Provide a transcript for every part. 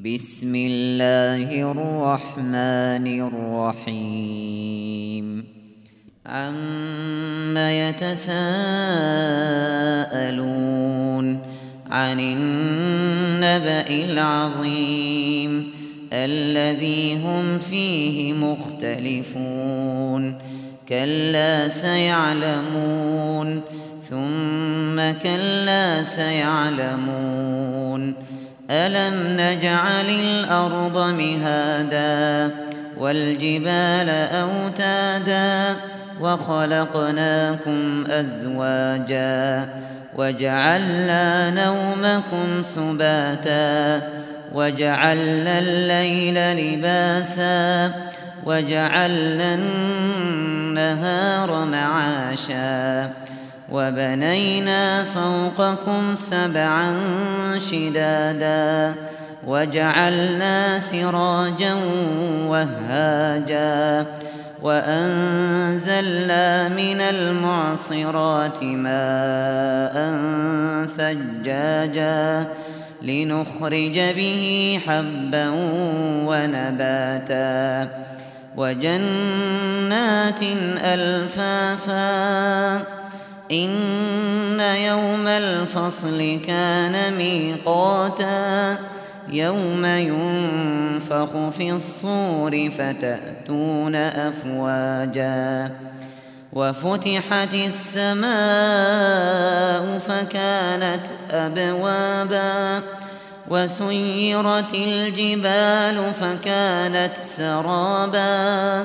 بسم الله الرحمن الرحيم عما يتساءلون عن النبأ العظيم الذي هم فيه مختلفون كلا سيعلمون ثم كلا سيعلمون ألم نجعل الأرض مهادا والجبال أوتادا وخلقناكم أزواجا وجعلنا نومكم سباتا وجعلنا الليل لباسا وجعلنا النهار معاشا وبنينا فوقكم سبعا شدادا وجعلنا سراجا وهاجا وأنزلنا من المعصرات ماء ثجاجا لنخرج به حبا ونباتا وجنات ألفافا إن يوم الفصل كان ميقاتا يوم ينفخ في الصور فتأتون أفواجا وفتحت السماء فكانت أبوابا وسيرت الجبال فكانت سرابا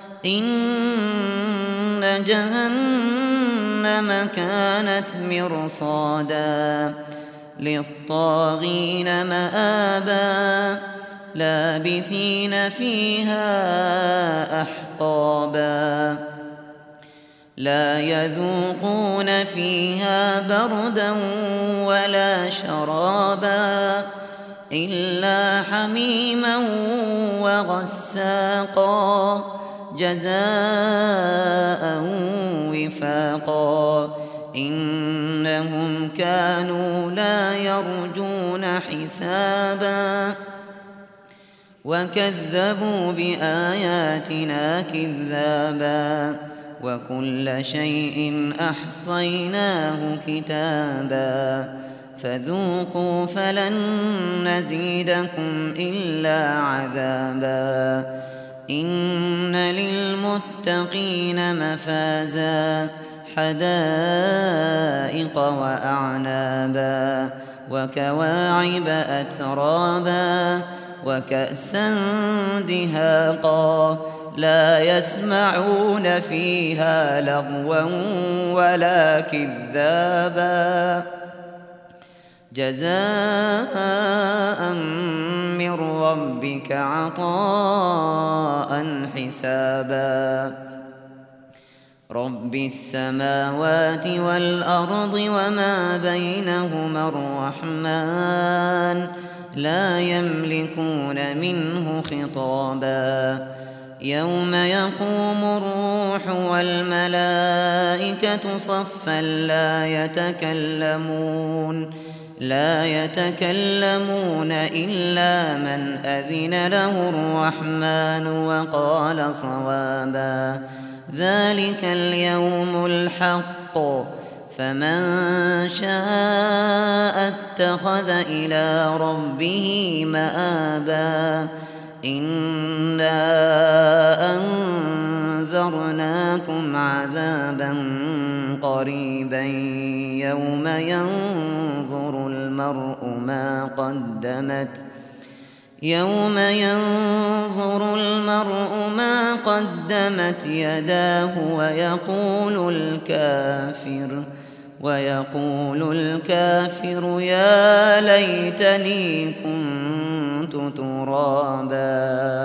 إن جهنم كانت مرصادا للطاغين مآبا لابثين فيها أحقابا لا يذوقون فيها بردا ولا شرابا إلا حميما وغساقا جزاء وفاقا إنهم كانوا لا يرجون حسابا وكذبوا بآياتنا كذابا وكل شيء أحصيناه كتابا فذوقوا فلن نزيدكم إلا عذابا إن للمتقين مفازا حدائق وأعنابا وكواعب أترابا وكأسا دهاقا لا يسمعون فيها لغوا ولا كذابا جزاء من ربك عطاء حسابا رب السماوات والأرض وما بينهما الرحمن لا يملكون منه خطابا يوم يقوم الروح والملائكة صفا لا يتكلمون إلا من أذن له الرحمن وقال صوابا ذلك اليوم الحق فمن شاء اتخذ إلى ربه مآبا إنا أنذرناكم عذابا قريبا يوم ينظر المرء ما قدمت يداه ويقول الكافر يا ليتني كنت ترابا.